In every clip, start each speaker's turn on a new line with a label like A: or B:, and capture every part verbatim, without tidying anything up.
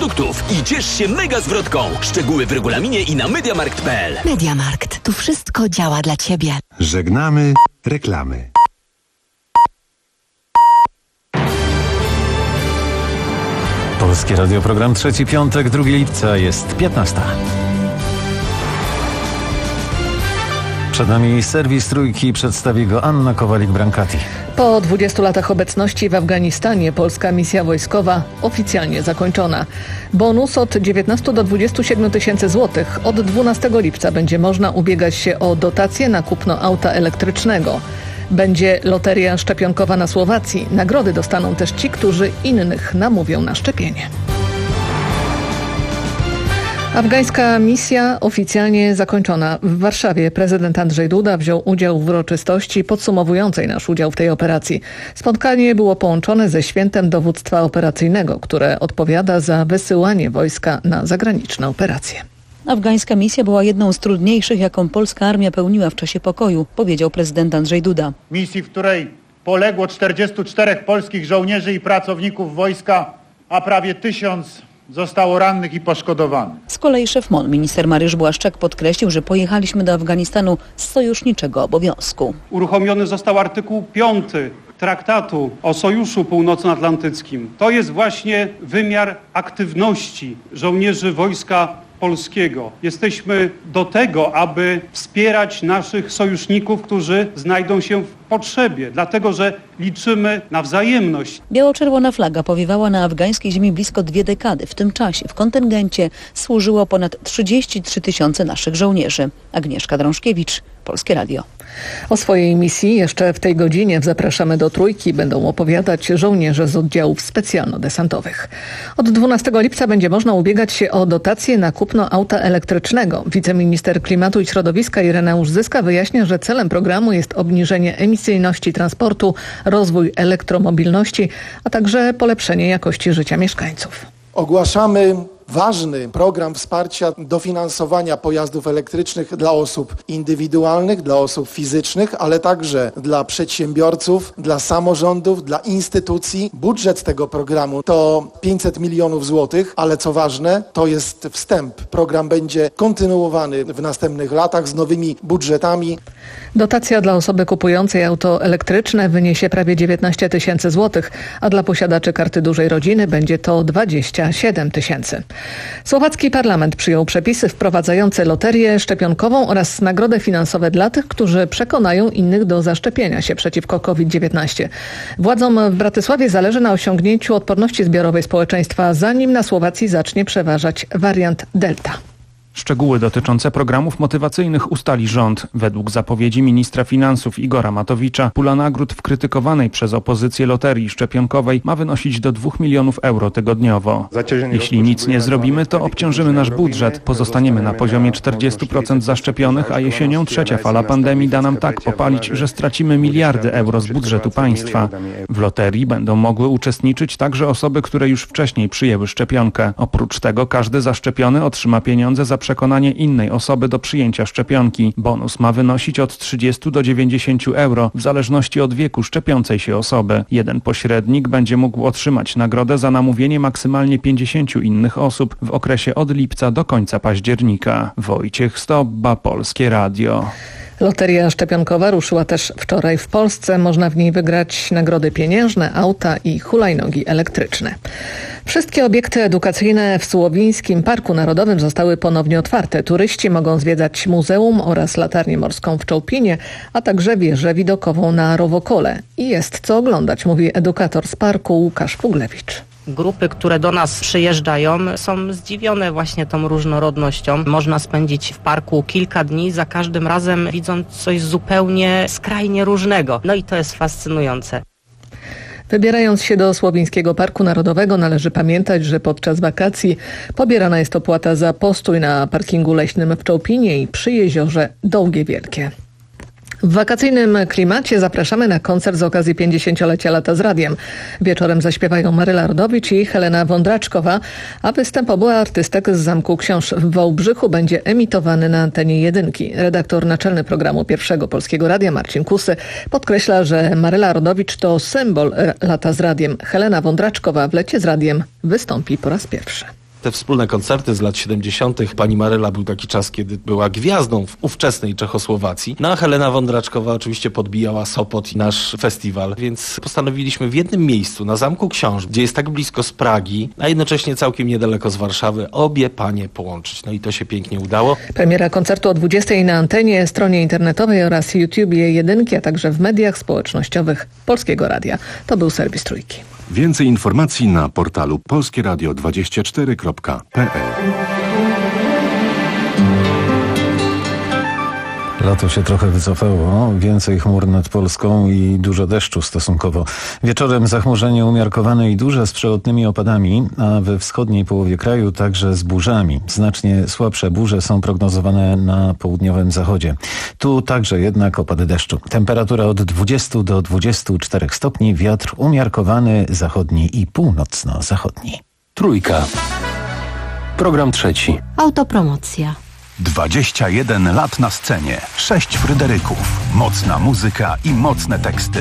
A: produktów i ciesz się mega zwrotką. Szczegóły w regulaminie i na mediamarkt kropka p l.
B: Mediamarkt. Tu wszystko działa dla Ciebie.
C: Żegnamy reklamy.
D: Polskie Radio, program Trzeci Piątek, drugiego lipca, jest piętnasta. Przed nami serwis Trójki, przedstawi go Anna Kowalik-Brankati.
E: Po dwudziestu latach obecności w Afganistanie polska misja wojskowa oficjalnie zakończona. Bonus od dziewiętnastu do dwudziestu siedmiu tysięcy złotych. Od dwunastego lipca będzie można ubiegać się o dotację na kupno auta elektrycznego. Będzie loteria szczepionkowa na Słowacji. Nagrody dostaną też ci, którzy innych namówią na szczepienie. Afgańska misja oficjalnie zakończona. W Warszawie prezydent Andrzej Duda wziął udział w uroczystości podsumowującej nasz udział w tej operacji. Spotkanie było połączone ze świętem dowództwa operacyjnego, które odpowiada za wysyłanie wojska na zagraniczne operacje.
F: Afgańska misja była jedną z trudniejszych, jaką polska armia pełniła w czasie pokoju, powiedział prezydent Andrzej Duda.
G: Misji, w której poległo czterdziestu czterech polskich żołnierzy i pracowników wojska, a prawie tysiąc zostało rannych i poszkodowanych.
F: Z kolei szef M O N, minister Mariusz Błaszczak, podkreślił, że pojechaliśmy do Afganistanu z sojuszniczego obowiązku.
H: Uruchomiony został artykuł piąty Traktatu o Sojuszu Północnoatlantyckim. To jest właśnie wymiar aktywności żołnierzy Wojska Polskiego. Jesteśmy do tego, aby wspierać naszych sojuszników, którzy znajdą się w potrzebie, dlatego że liczymy na wzajemność.
F: Biało-czerwona flaga powiewała na afgańskiej ziemi blisko dwie dekady. W tym czasie w kontyngencie służyło ponad trzydzieści trzy tysiące naszych żołnierzy. Agnieszka Drążkiewicz, Polskie Radio.
E: O swojej misji jeszcze w tej godzinie w Zapraszamy do Trójki będą opowiadać żołnierze z oddziałów specjalno-desantowych. Od dwunastego lipca będzie można ubiegać się o dotację na kupno auta elektrycznego. Wiceminister Klimatu i Środowiska Ireneusz Zyska wyjaśnia, że celem programu jest obniżenie emisyjności transportu, rozwój elektromobilności, a także polepszenie jakości życia mieszkańców.
I: Ogłaszamy ważny program wsparcia dofinansowania pojazdów elektrycznych dla osób indywidualnych, dla osób fizycznych, ale także dla przedsiębiorców, dla samorządów, dla instytucji. Budżet tego programu to pięćset milionów złotych, ale co ważne, to jest wstęp. Program będzie kontynuowany w następnych latach z nowymi budżetami.
E: Dotacja dla osoby kupującej auto elektryczne wyniesie prawie dziewiętnaście tysięcy złotych, a dla posiadaczy karty dużej rodziny będzie to dwadzieścia siedem tysięcy. Słowacki parlament przyjął przepisy wprowadzające loterię szczepionkową oraz nagrody finansowe dla tych, którzy przekonają innych do zaszczepienia się przeciwko kowid dziewiętnaście. Władzom w Bratysławie zależy na osiągnięciu odporności zbiorowej społeczeństwa, zanim na Słowacji zacznie przeważać wariant Delta.
J: Szczegóły dotyczące programów motywacyjnych ustali rząd. Według zapowiedzi ministra finansów Igora Matowicza pula nagród w krytykowanej przez opozycję loterii szczepionkowej ma wynosić do dwóch milionów euro tygodniowo. Jeśli nic nie zrobimy, to obciążymy nasz budżet. Pozostaniemy na poziomie czterdziestu procent zaszczepionych, a jesienią trzecia fala pandemii da nam tak popalić, że stracimy miliardy euro z budżetu państwa. W loterii będą mogły uczestniczyć także osoby, które już wcześniej przyjęły szczepionkę. Oprócz tego każdy zaszczepiony otrzyma pieniądze za przekonanie innej osoby do przyjęcia szczepionki. Bonus ma wynosić od trzydziestu do dziewięćdziesięciu euro w zależności od wieku szczepiącej się osoby. Jeden pośrednik będzie mógł otrzymać nagrodę za namówienie maksymalnie pięćdziesięciu innych osób w okresie od lipca do końca października. Wojciech Stobba, Polskie Radio.
E: Loteria szczepionkowa ruszyła też wczoraj w Polsce. Można w niej wygrać nagrody pieniężne, auta i hulajnogi elektryczne. Wszystkie obiekty edukacyjne w Słowińskim Parku Narodowym zostały ponownie otwarte. Turyści mogą zwiedzać muzeum oraz latarnię morską w Czołpinie, a także wieżę widokową na Rowokole. I jest co oglądać, mówi edukator z parku Łukasz Fuglewicz.
K: Grupy, które do nas przyjeżdżają, są zdziwione właśnie tą różnorodnością. Można spędzić w parku kilka dni, za każdym razem widząc coś zupełnie skrajnie różnego. No i to jest fascynujące.
E: Wybierając się do Słowińskiego Parku Narodowego należy pamiętać, że podczas wakacji pobierana jest opłata za postój na parkingu leśnym w Czołpinie i przy jeziorze Dołgie Wielkie. W wakacyjnym klimacie zapraszamy na koncert z okazji pięćdziesięciolecia Lata z Radiem. Wieczorem zaśpiewają Maryla Rodowicz i Helena Wądraczkowa, a występ obu artystek z Zamku Książ w Wałbrzychu będzie emitowany na antenie jedynki. Redaktor naczelny programu Pierwszego Polskiego Radia Marcin Kusy podkreśla, że Maryla Rodowicz to symbol Lata z Radiem. Helena Wądraczkowa w Lecie z Radiem wystąpi po raz pierwszy.
L: Te wspólne koncerty z lat siedemdziesiątych. Pani Maryla był taki czas, kiedy była gwiazdą w ówczesnej Czechosłowacji. No a Helena Wądraczkowa oczywiście podbijała Sopot i nasz festiwal, więc postanowiliśmy w jednym miejscu, na Zamku Książ, gdzie jest tak blisko z Pragi, a jednocześnie całkiem niedaleko z Warszawy, obie panie połączyć. No i to się pięknie udało.
E: Premiera koncertu o dwudziestej na antenie, stronie internetowej oraz YouTubie jedynki, a także w mediach społecznościowych Polskiego Radia. To był serwis Trójki.
C: Więcej informacji na portalu polskie radio dwadzieścia cztery kropka p l.
D: Lato się trochę wycofało, więcej chmur nad Polską i dużo deszczu stosunkowo. Wieczorem zachmurzenie umiarkowane i duże z przelotnymi opadami, a we wschodniej połowie kraju także z burzami. Znacznie słabsze burze są prognozowane na południowym zachodzie. Tu także jednak opady deszczu. Temperatura od dwudziestu do dwudziestu czterech stopni, wiatr umiarkowany zachodni i północno-zachodni.
M: Trójka. Program trzeci.
N: Autopromocja.
O: dwadzieścia jeden lat na scenie, sześć Fryderyków, mocna muzyka i mocne teksty.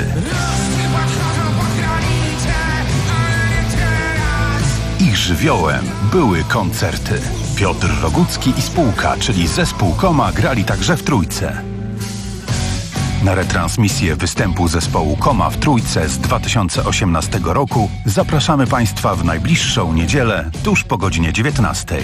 O: Ich żywiołem były koncerty. Piotr Rogucki i spółka, czyli zespół Koma, grali także w Trójce. Na retransmisję występu zespołu Koma w Trójce z dwa tysiące osiemnastego roku zapraszamy Państwa w najbliższą niedzielę, tuż po godzinie dziewiętnastej.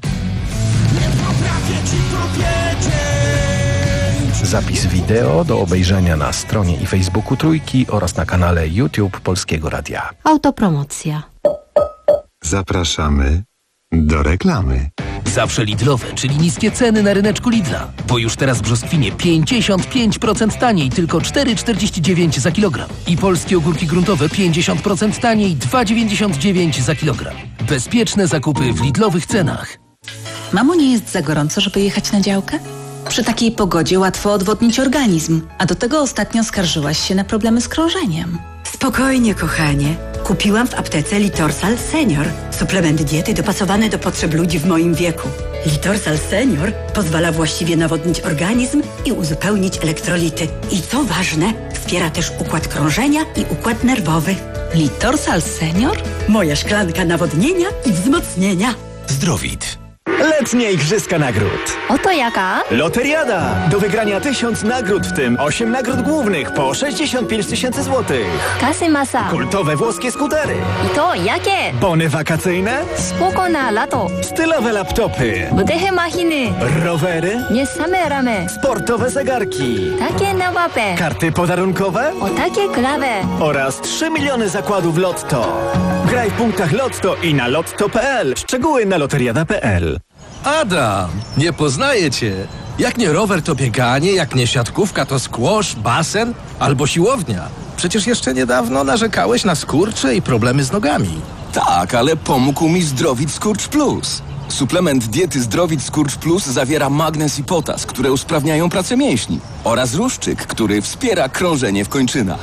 M: Zapis wideo do obejrzenia na stronie i Facebooku Trójki oraz na kanale YouTube Polskiego Radia.
N: Autopromocja.
C: Zapraszamy do reklamy.
P: Zawsze Lidlowe, czyli niskie ceny na ryneczku Lidla. Bo już teraz brzoskwinie pięćdziesiąt pięć procent taniej, tylko cztery czterdzieści dziewięć za kilogram. I polskie ogórki gruntowe pięćdziesiąt procent taniej, dwa dziewięćdziesiąt dziewięć za kilogram. Bezpieczne zakupy w Lidlowych cenach.
Q: Mamo, nie jest za gorąco, żeby jechać na działkę? Przy takiej pogodzie łatwo odwodnić organizm, a do tego ostatnio skarżyłaś się na problemy z krążeniem.
R: Spokojnie, kochanie. Kupiłam w aptece Litorsal Senior. Suplement diety dopasowany do potrzeb ludzi w moim wieku. Litorsal Senior pozwala właściwie nawodnić organizm i uzupełnić elektrolity. I co ważne, wspiera też układ krążenia i układ nerwowy.
Q: Litorsal Senior?
R: Moja szklanka nawodnienia i wzmocnienia.
S: Zdrowit. Letnie Igrzyska Nagród.
N: Oto jaka?
S: Loteriada. Do wygrania tysiąc nagród, w tym osiem nagród głównych po sześćdziesiąt pięć tysięcy złotych.
N: Kasy masa.
S: Kultowe włoskie skutery.
N: I to jakie?
S: Bony wakacyjne.
N: Spoko na lato.
S: Stylowe laptopy.
N: Budehe machiny.
S: Rowery.
N: Nie same ramy.
S: Sportowe zegarki.
N: Takie na łapę.
S: Karty podarunkowe.
N: O takie klawe.
S: Oraz trzy miliony zakładów Lotto. Graj w punktach Lotto i na lotto kropka p l. Szczegóły na loteriada kropka p l.
T: Adam, nie poznaję cię. Jak nie rower, to bieganie, jak nie siatkówka, to squash, basen albo siłownia. Przecież jeszcze niedawno narzekałeś na skurcze i problemy z nogami.
U: Tak, ale pomógł mi Zdrowit Skurcz Plus. Suplement diety Zdrowit Skurcz Plus zawiera magnez i potas, które usprawniają pracę mięśni, oraz ruszczyk, który wspiera krążenie w kończynach.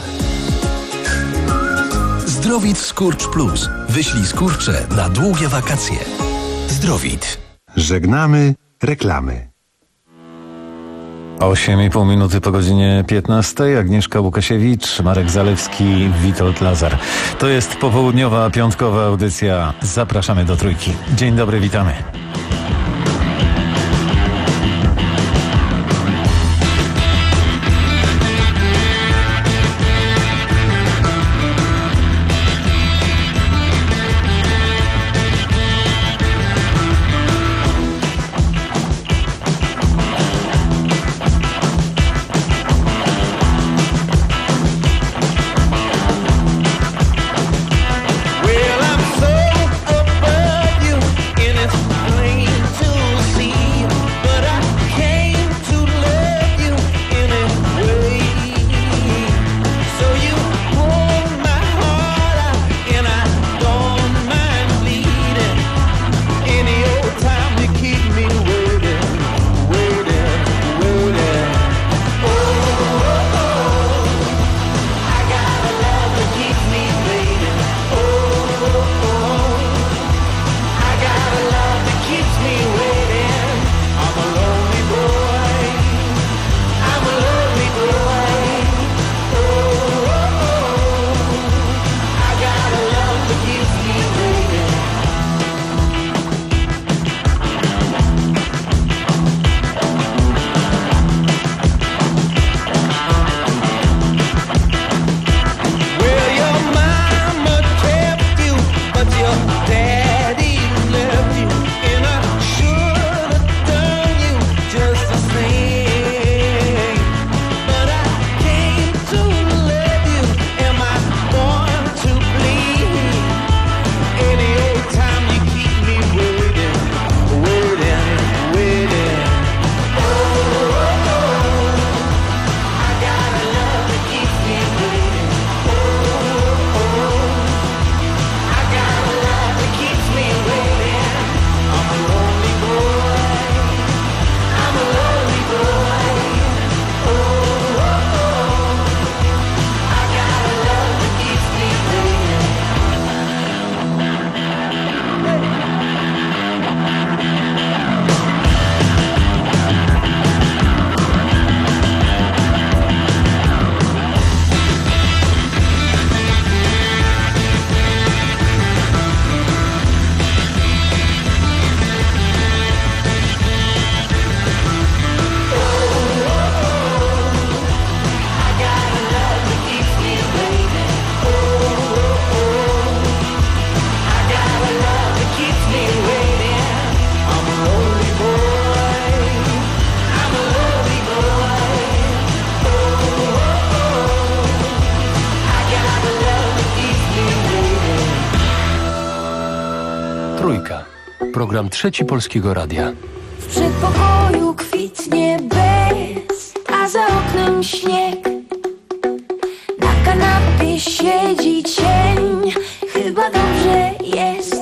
T: Zdrowit Skurcz Plus. Wyślij skurcze na długie wakacje. Zdrowit.
C: Żegnamy reklamy.
D: osiem i pół minuty po godzinie piętnastej. Agnieszka Łukasiewicz, Marek Zalewski, Witold Lazar. To jest popołudniowa, piątkowa audycja. Zapraszamy do Trójki. Dzień dobry, witamy.
V: Well, I'm so above you in this plane.
M: Program Trzeci Polskiego Radia.
A: W przedpokoju kwitnie bez, a za oknem śnieg. Na kanapie siedzi cień, chyba dobrze jest.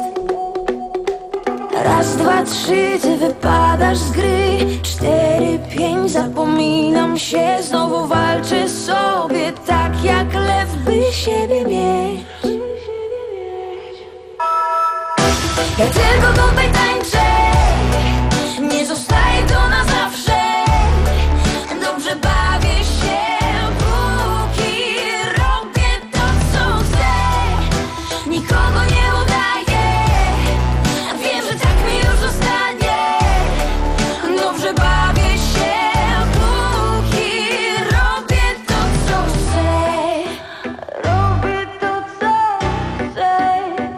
A: Raz, dwa, trzy, ty wypadasz z gry. Cztery, pięć, zapominam się. Znowu walczę sobie tak jak lew, by siebie mieć. Ja tylko tutaj tańczę, nie zostaję tu na zawsze. Dobrze bawię się, póki robię to, co chcę. Nikogo nie udaję, wiem, że tak mi już zostanie. Dobrze bawię się, póki robię to, co chcę. Robię to, co chcę.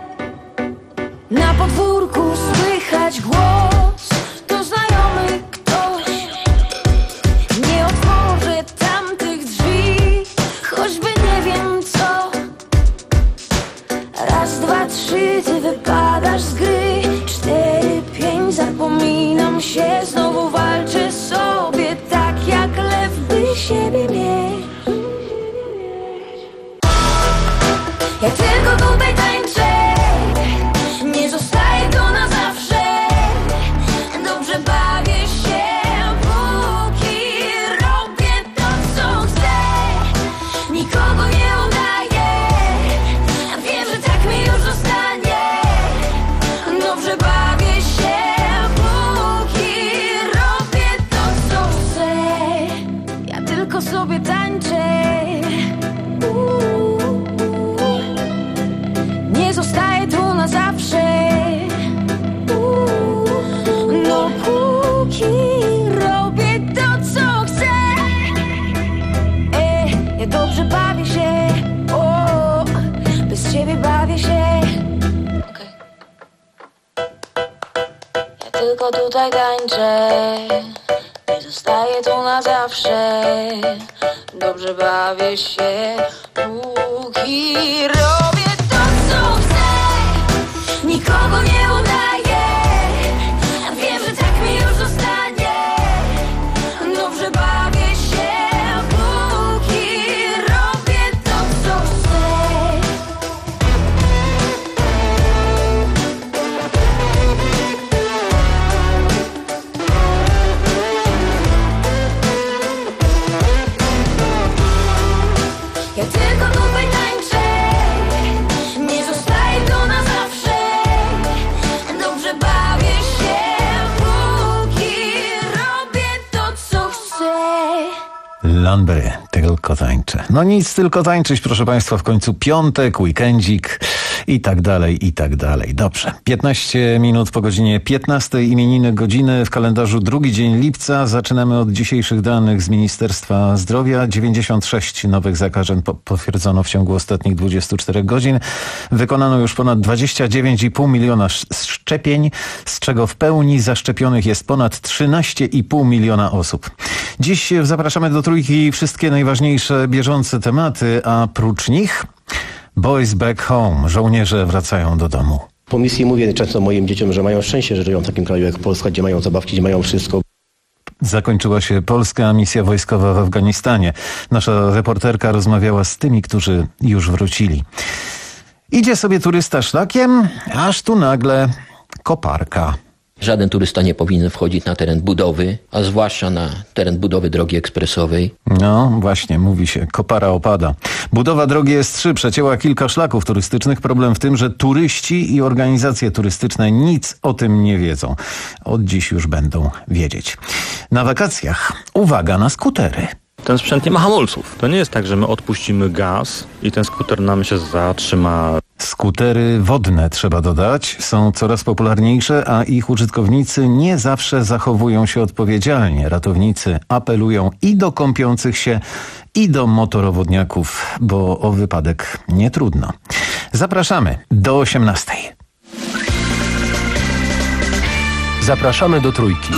A: Na podwórku słychać głos, to znajomy ktoś. Nie otworzę tamtych drzwi, choćby nie wiem co. Raz, dwa, trzy, ty wypadasz z gry. Cztery, pięć, zapominam się. Znowu walczę sobie tak jak lew, by siebie mieć. Ja tylko tutaj tańczę, nie zostaję tu na zawsze. Dobrze bawię się, póki robię to, co chcę. Nikogo nie udaję, wiem, że tak mi już zostanie. Dobrze bawię się, póki robię to, co chcę. Ja tylko sobie tańczę. Nie zostaję tu na zawsze. No póki robię to, co chcę. E, ja dobrze bawię się. O, bez ciebie bawię się. Okay. Ja tylko tutaj tańczę. Nie zostaję tu na zawsze. Dobrze bawię się, póki robię to, co chcę. Nikogo nie udaję, wiem, że tak mi już zostanie. Dobrze bawię się, póki robię to, co chcę. Ja tylko tutaj tańczę, nie zostaję tu na zawsze. Dobrze bawię się, póki robię to, co chcę.
D: Lanby, tylko tańczę. No nic, tylko tańczyć, proszę Państwa, w końcu piątek, weekendzik i tak dalej, i tak dalej. Dobrze, piętnaście minut po godzinie piętnastej, imieniny godziny w kalendarzu drugi dzień lipca. Zaczynamy od dzisiejszych danych z Ministerstwa Zdrowia. dziewięćdziesiąt sześć nowych zakażeń po- potwierdzono w ciągu ostatnich dwudziestu czterech godzin. Wykonano już ponad dwadzieścia dziewięć i pół miliona sz- szczepień, z czego w pełni zaszczepionych jest ponad trzynaście i pół miliona osób. Dziś zapraszamy do trójki wszystkie najważniejsze bieżące tematy, a prócz nich Boys Back Home. Żołnierze wracają do domu.
V: Po misji mówię często moim dzieciom, że mają szczęście, że żyją w takim kraju jak Polska, gdzie mają zabawki, gdzie mają wszystko.
D: Zakończyła się polska misja wojskowa w Afganistanie. Nasza reporterka rozmawiała z tymi, którzy już wrócili. Idzie sobie turysta szlakiem, aż tu nagle koparka.
W: Żaden turysta nie powinien wchodzić na teren budowy, a zwłaszcza na teren budowy drogi ekspresowej.
D: No właśnie, mówi się, kopara opada. Budowa drogi S trzy przecięła kilka szlaków turystycznych. Problem w tym, że turyści i organizacje turystyczne nic o tym nie wiedzą. Od dziś już będą wiedzieć. Na wakacjach uwaga na skutery.
X: Ten sprzęt nie ma hamulców. To nie jest tak, że my odpuścimy gaz i ten skuter nam się zatrzyma.
D: Skutery wodne, trzeba dodać, są coraz popularniejsze, a ich użytkownicy nie zawsze zachowują się odpowiedzialnie. Ratownicy apelują i do kąpiących się, i do motorowodniaków, bo o wypadek nie trudno. Zapraszamy do osiemnastej.
M: Zapraszamy do trójki.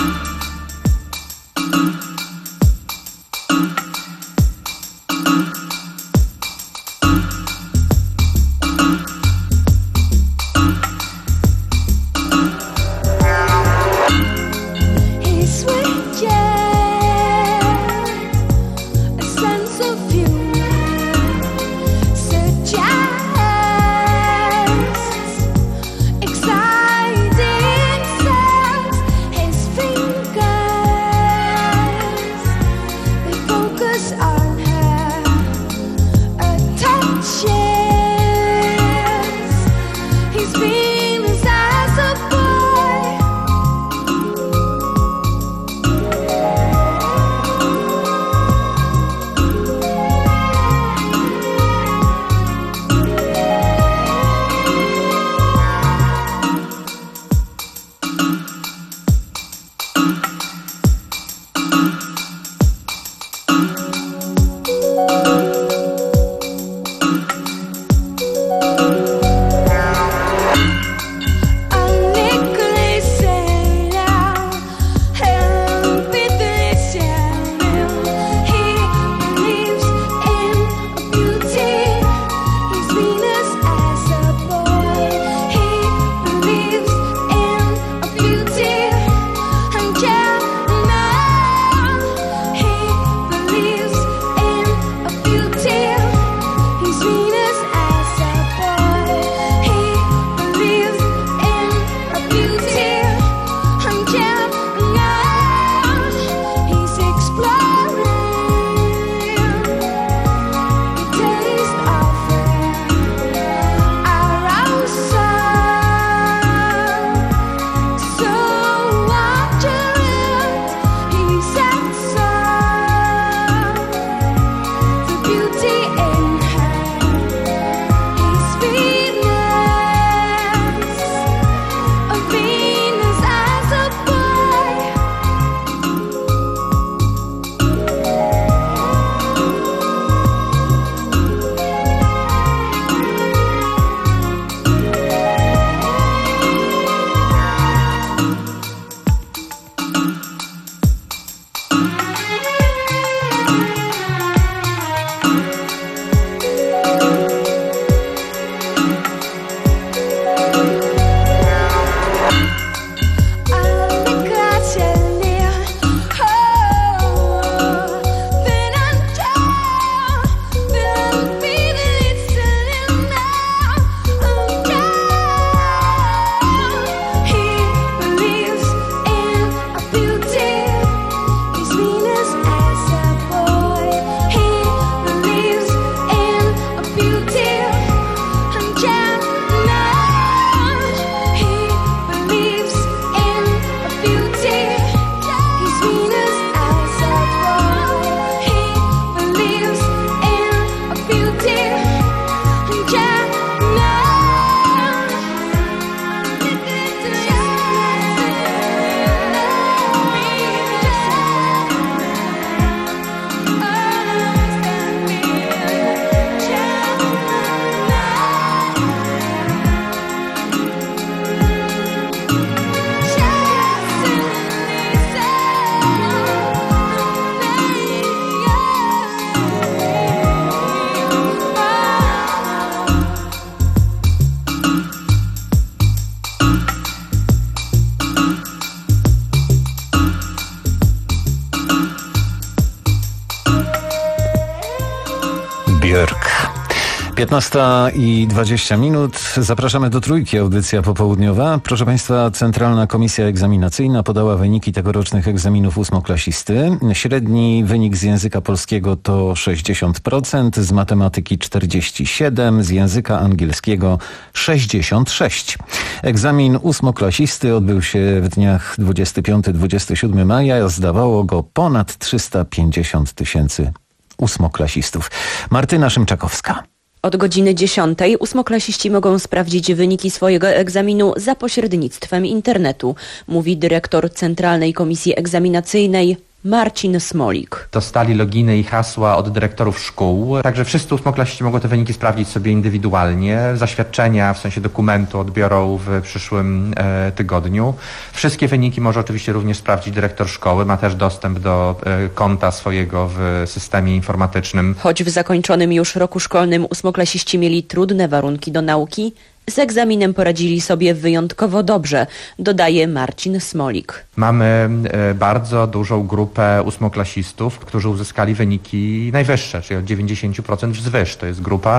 D: Björk. piętnasta i dwadzieścia minut. Zapraszamy do Trójki, audycja popołudniowa. Proszę Państwa, Centralna Komisja Egzaminacyjna podała wyniki tegorocznych egzaminów ósmoklasisty. Średni wynik z języka polskiego to sześćdziesiąt procent, z matematyki czterdzieści siedem procent, z języka angielskiego sześćdziesiąt sześć procent. Egzamin ósmoklasisty odbył się w dniach dwudziestego piątego do dwudziestego siódmego maja. Zdawało go ponad trzysta pięćdziesiąt tysięcy ósmoklasistów. Martyna Szymczakowska.
B: Od godziny dziesiątej ósmoklasiści mogą sprawdzić wyniki swojego egzaminu za pośrednictwem internetu, mówi dyrektor Centralnej Komisji Egzaminacyjnej Marcin Smolik.
F: Dostali loginy i hasła od dyrektorów szkół, także wszyscy ósmoklasiści mogą te wyniki sprawdzić sobie indywidualnie. Zaświadczenia, w sensie dokumentu, odbiorą w przyszłym e, tygodniu. Wszystkie wyniki może oczywiście również sprawdzić dyrektor szkoły, ma też dostęp do e, konta swojego w systemie informatycznym.
B: Choć w zakończonym już roku szkolnym ósmoklasiści mieli trudne warunki do nauki, z egzaminem poradzili sobie wyjątkowo dobrze, dodaje Marcin Smolik.
F: Mamy bardzo dużą grupę ósmoklasistów, którzy uzyskali wyniki najwyższe, czyli od dziewięćdziesiąt procent wzwyż. To jest grupa,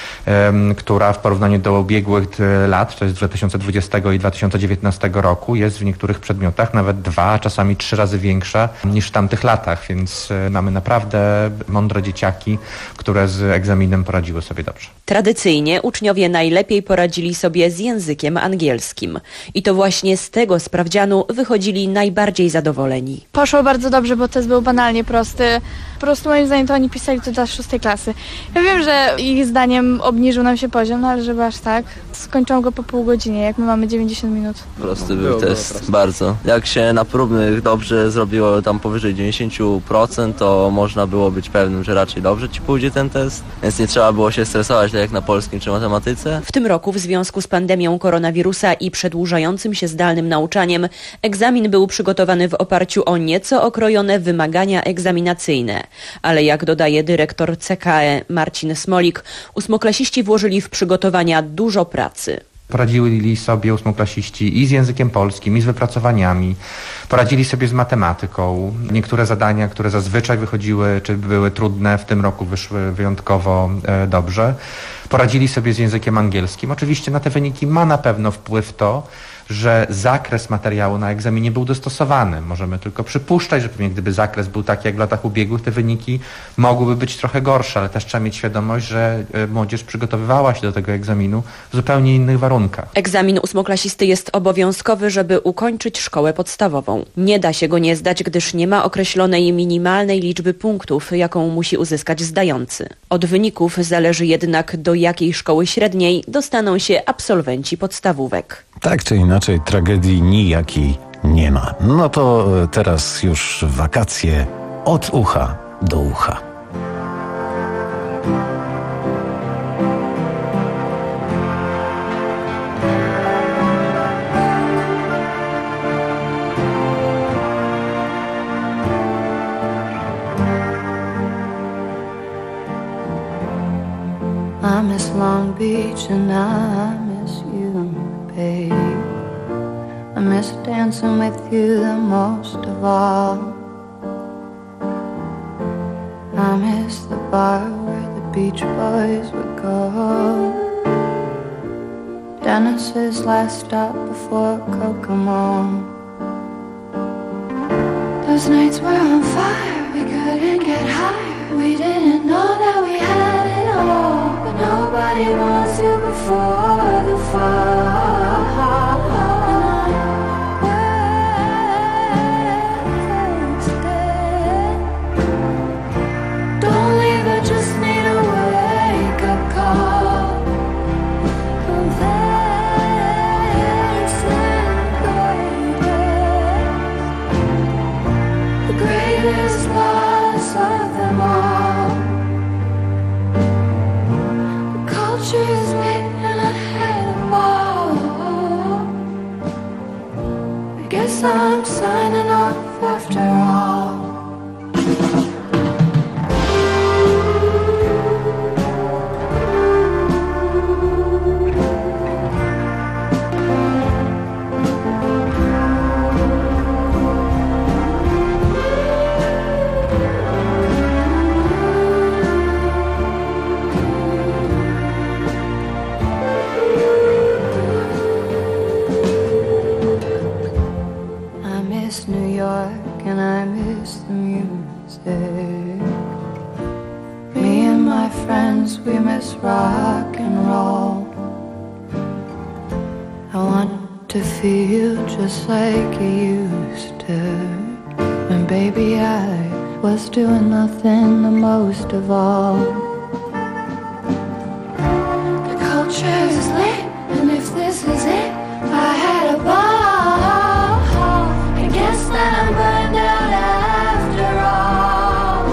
F: um, która w porównaniu do ubiegłych lat, to jest dwa tysiące dwudziestego i dwa tysiące dziewiętnastego roku, jest w niektórych przedmiotach nawet dwa, a czasami trzy razy większa niż w tamtych latach, więc mamy naprawdę mądre dzieciaki, które z egzaminem poradziły sobie dobrze.
B: Tradycyjnie uczniowie najlepiej poradzili sobie z językiem angielskim. I to właśnie z tego sprawdzianu wychodzili najbardziej zadowoleni.
G: Poszło bardzo dobrze, bo test był banalnie prosty. Po prostu moim zdaniem to oni pisali to dla szóstej klasy. Ja wiem, że ich zdaniem obniżył nam się poziom, no ale żeby aż tak. Skończyłam go po pół godzinie, jak my mamy dziewięćdziesiąt minut.
H: Prosty był test, bardzo. Jak się na próbnych dobrze zrobiło tam powyżej dziewięćdziesiąt procent, to można było być pewnym, że raczej dobrze ci pójdzie ten test, więc nie trzeba było się stresować tak jak na polskim czy matematyce.
B: W tym roku w związku z pandemią koronawirusa i przedłużającym się zdalnym nauczaniem egzamin był przygotowany w oparciu o nieco okrojone wymagania egzaminacyjne. Ale jak dodaje dyrektor C K E Marcin Smolik, ósmoklasiści włożyli w przygotowania dużo pracy.
F: Poradzili sobie ósmoklasiści i z językiem polskim, i z wypracowaniami. Poradzili sobie z matematyką. Niektóre zadania, które zazwyczaj wychodziły, czy były trudne, w tym roku wyszły wyjątkowo e, dobrze. Poradzili sobie z językiem angielskim. Oczywiście na te wyniki ma na pewno wpływ to, że zakres materiału na egzaminie był dostosowany. Możemy tylko przypuszczać, że pewnie gdyby zakres był taki jak w latach ubiegłych, te wyniki mogłyby być trochę gorsze, ale też trzeba mieć świadomość, że młodzież przygotowywała się do tego egzaminu w zupełnie innych warunkach.
B: Egzamin ósmoklasisty jest obowiązkowy, żeby ukończyć szkołę podstawową. Nie da się go nie zdać, gdyż nie ma określonej minimalnej liczby punktów, jaką musi uzyskać zdający. Od wyników zależy jednak, do jakiej szkoły średniej dostaną się absolwenci podstawówek.
D: Tak czy inaczej, tragedii nijakiej nie ma. No to teraz już wakacje od ucha do ucha.
A: I miss Long Beach and I miss you, babe. I miss dancing with you the most of all. I miss the bar where the Beach Boys would go. Dennis's last stop before Kokomo. Those nights were on fire, we couldn't get higher. We didn't know that we had it all, but nobody wants you before the fall. I'm signing off after all. miss New York and I miss the music. Me and my friends, we miss rock and roll. I want to feel just like you used to. And baby, I was doing nothing the most of all. The culture is lit, and if this is it, I had a ball. I guess that I'm burned out after all.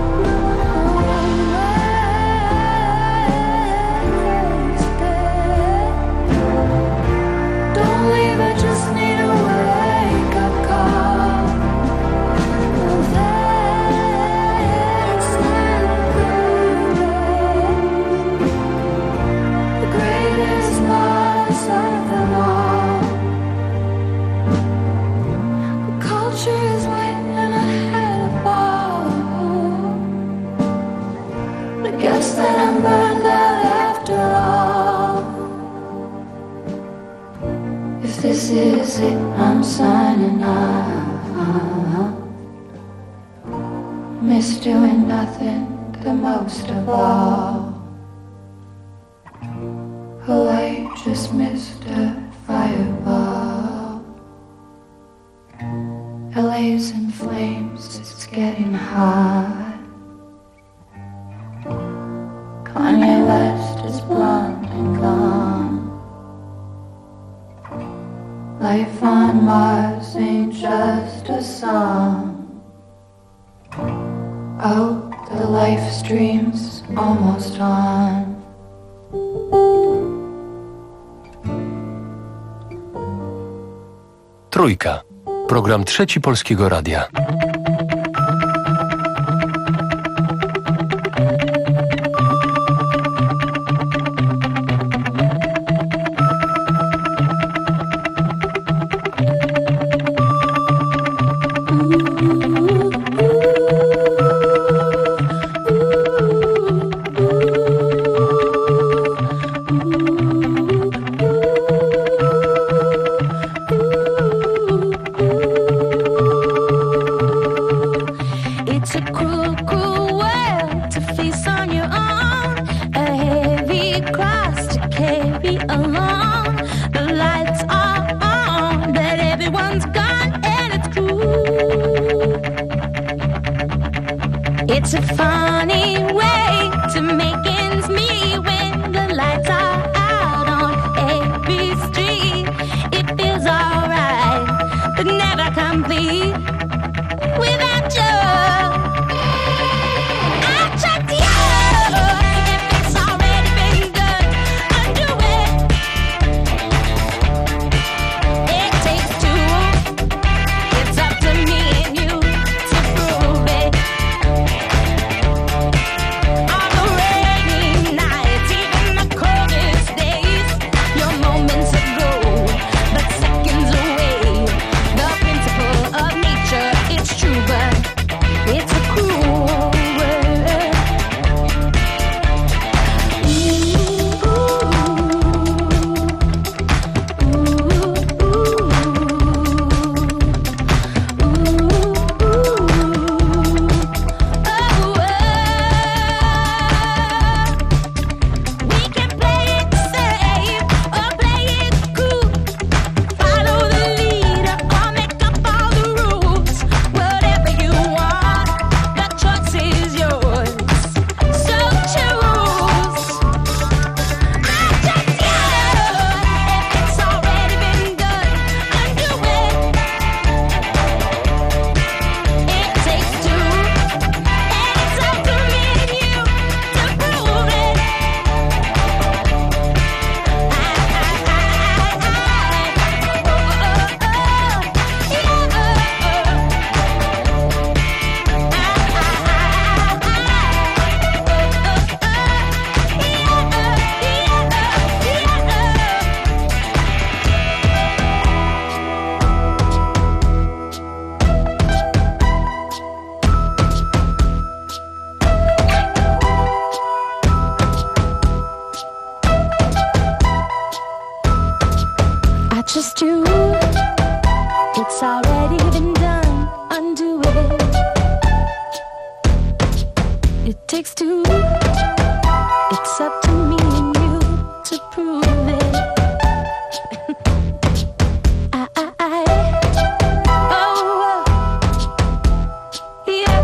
A: Don't leave, I just need a wake-up call. The greatest loss of them all. The culture is lit and I had a ball. I guess that I'm burned out after all. If this is it, I'm signing off. Miss doing nothing the most of all. Oh, I just missed a fireball. L A's in flames, it's getting hot. Kanye West is blonde and gone. Life on Mars ain't just a song. Oh, the life stream's almost on.
M: Trójka. Program Trzeci Polskiego Radia.
I: It's a funny way to make ends meet when the lights are out on every street. It feels alright, but never complete without you. I checked you. If it's already been done, undo it. It takes two. It's up to me and you to prove it. On the rainy nights, even the coldest days, your moments are gold, but seconds away. The principle of nature, it's true, but it's a cruel world. We can play it safe or play it cool. Follow the leader or make up all the rules. Whatever you want, the choice is yours. So choose. I just you. If it's already been done, undo it. It takes two, and it's up to me and you to prove it. I trust you. It's already been takes two. It's up to me and you to prove it. I, I, I, oh, yeah.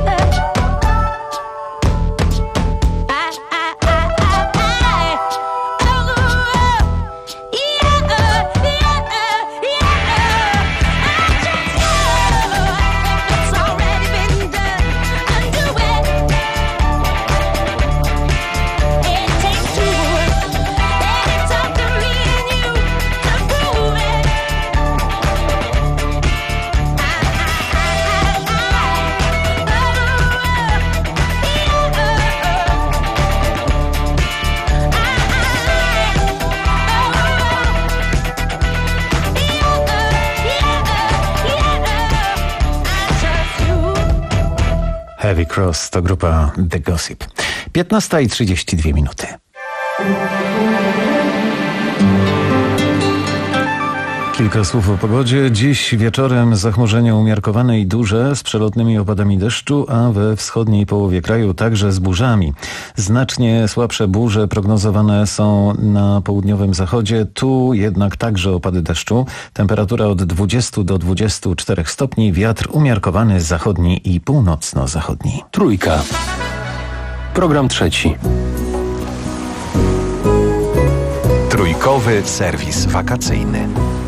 I: I, I, I, I, I, oh, yeah, yeah, yeah. I just know it's already been done. Undo it. It takes two, and it's up to me and you to prove it.
D: Heavy Cross to grupa The Gossip. piętnasta i trzydzieści dwie minuty. Kilka słów o pogodzie. Dziś wieczorem zachmurzenia umiarkowane i duże z przelotnymi opadami deszczu, a we wschodniej połowie kraju także z burzami. Znacznie słabsze burze prognozowane są na południowym zachodzie. Tu jednak także opady deszczu. Temperatura od dwudziestu do dwudziestu czterech stopni. Wiatr umiarkowany zachodni i północno-zachodni.
M: Trójka. Program trzeci.
O: Trójkowy serwis wakacyjny.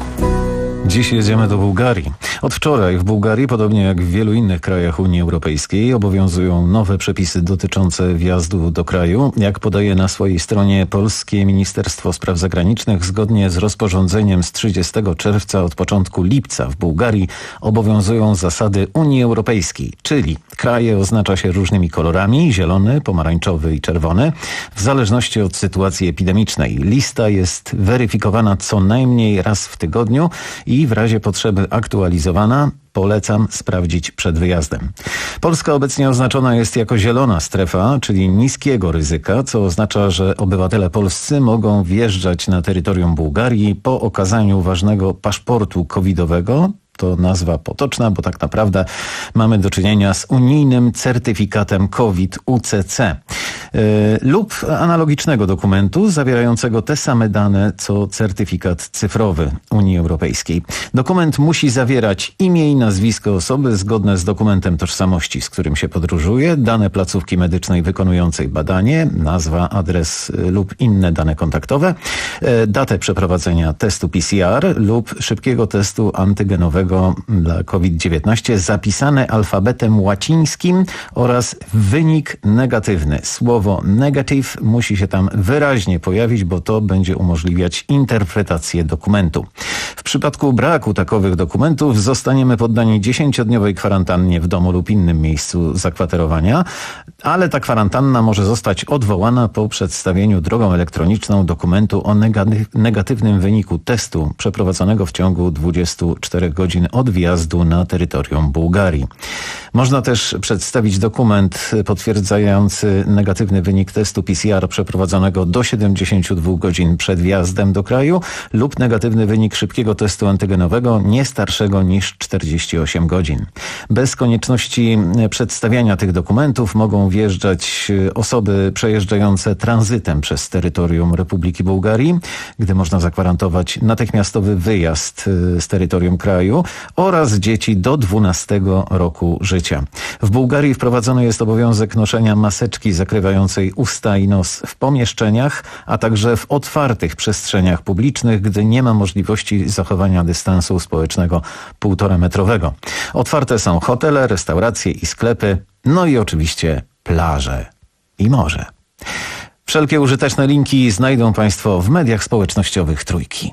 D: Dziś jedziemy do Bułgarii. Od wczoraj w Bułgarii, podobnie jak w wielu innych krajach Unii Europejskiej, obowiązują nowe przepisy dotyczące wjazdu do kraju. Jak podaje na swojej stronie polskie Ministerstwo Spraw Zagranicznych, zgodnie z rozporządzeniem z trzydziestego czerwca od początku lipca w Bułgarii obowiązują zasady Unii Europejskiej, czyli kraje oznacza się różnymi kolorami: zielony, pomarańczowy i czerwony, w zależności od sytuacji epidemicznej. Lista jest weryfikowana co najmniej raz w tygodniu i w razie potrzeby aktualizowana. Polecam sprawdzić przed wyjazdem. Polska obecnie oznaczona jest jako zielona strefa, czyli niskiego ryzyka, co oznacza, że obywatele polscy mogą wjeżdżać na terytorium Bułgarii po okazaniu ważnego paszportu covidowego. To nazwa potoczna, bo tak naprawdę mamy do czynienia z unijnym certyfikatem COVID U C C yy, lub analogicznego dokumentu zawierającego te same dane co certyfikat cyfrowy Unii Europejskiej. Dokument musi zawierać imię i nazwisko osoby zgodne z dokumentem tożsamości, z którym się podróżuje, dane placówki medycznej wykonującej badanie, nazwa, adres lub inne dane kontaktowe, yy, datę przeprowadzenia testu P C R lub szybkiego testu antygenowego dla COVID dziewiętnaście zapisane alfabetem łacińskim oraz wynik negatywny. Słowo negative musi się tam wyraźnie pojawić, bo to będzie umożliwiać interpretację dokumentu. W przypadku braku takowych dokumentów zostaniemy poddani dziesięciodniowej kwarantannie w domu lub innym miejscu zakwaterowania, ale ta kwarantanna może zostać odwołana po przedstawieniu drogą elektroniczną dokumentu o negatywnym wyniku testu przeprowadzonego w ciągu dwudziestu czterech godzin od wjazdu na terytorium Bułgarii. Można też przedstawić dokument potwierdzający negatywny wynik testu P C R przeprowadzonego do siedemdziesięciu dwóch godzin przed wjazdem do kraju lub negatywny wynik szybkiego testu antygenowego nie starszego niż czterdzieści osiem godzin. Bez konieczności przedstawiania tych dokumentów mogą wjeżdżać osoby przejeżdżające tranzytem przez terytorium Republiki Bułgarii, gdy można zagwarantować natychmiastowy wyjazd z terytorium kraju, oraz dzieci do dwunastego roku życia. W Bułgarii wprowadzony jest obowiązek noszenia maseczki zakrywającej usta i nos w pomieszczeniach, a także w otwartych przestrzeniach publicznych, gdy nie ma możliwości zachowania dystansu społecznego półtora metrowego. Otwarte są hotele, restauracje i sklepy, no i oczywiście plaże i morze. Wszelkie użyteczne linki znajdą Państwo w mediach społecznościowych Trójki.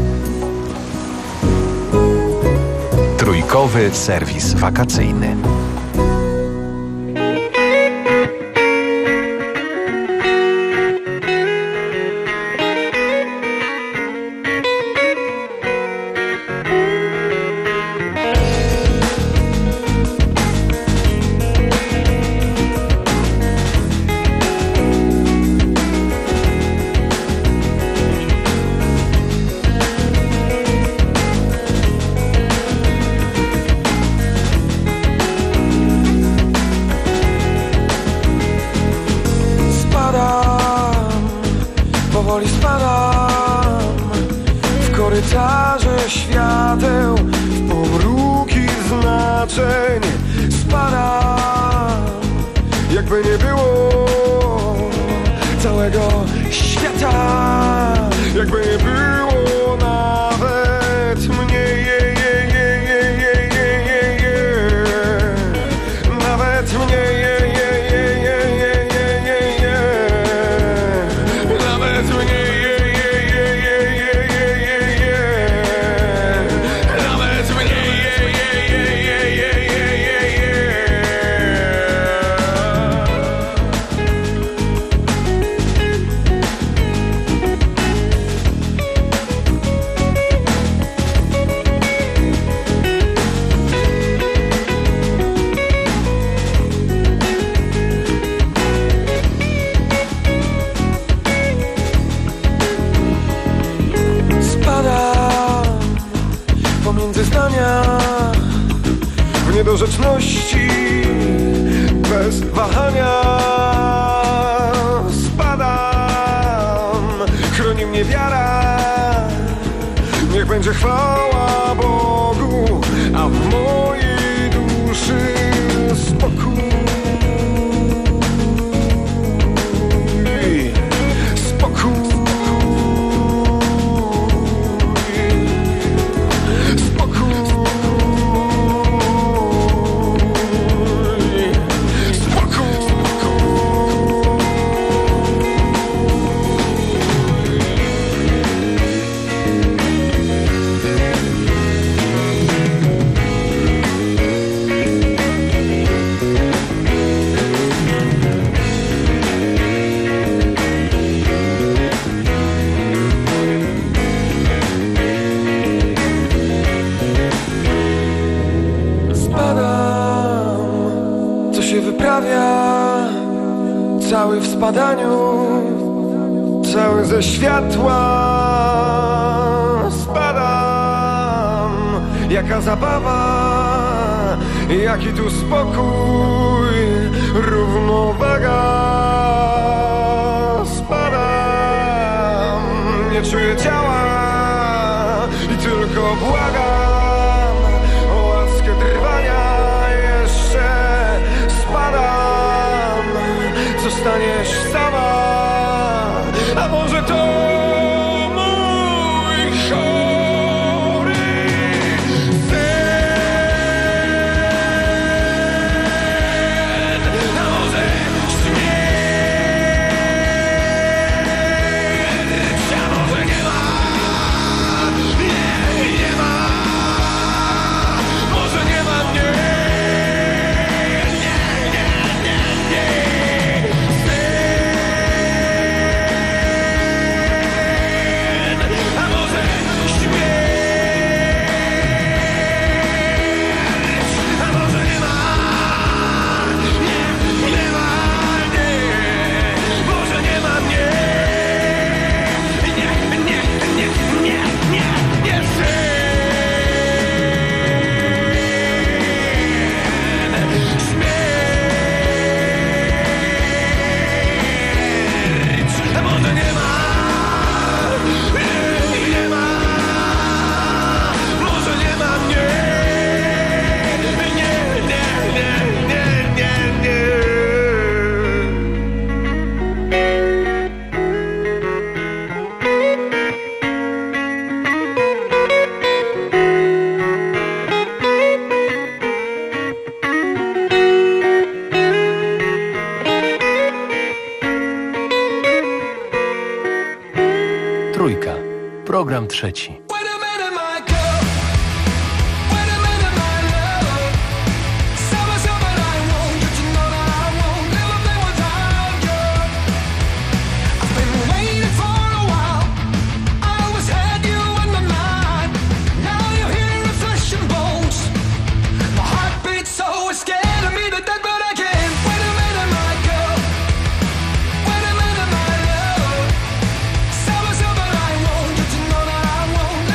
O: Trójkowy serwis wakacyjny.
E: jakby nie było całego świata, jakby nie było nawet mnie, je, je, je, je, je, je, je, je. Nawet mnie, je, je, je, je, je, je, je, je. Nawet mnie, je, je, je, je, je, je, je, je. Nawet mnie, je, je, je, je, je, je, je, je. Spadam pomiędzy zdania w niedorzeczności bez wahania. Spadam, chroni mnie wiara. Niech będzie chwała Bogu, a w mojej duszy spokój. Spokój. Cały w spadaniu, cały ze światła. Spadam, jaka zabawa, jaki tu spokój, równowaga. Spadam, nie czuję ciała i tylko błagam o łaskę trwania jeszcze. Spadam, zostaniesz sama, a może to mój chory sen, a może śmierć, a może nie ma, nie, nie ma, może nie ma mnie.
M: Trójka. Program trzeci.
E: Won't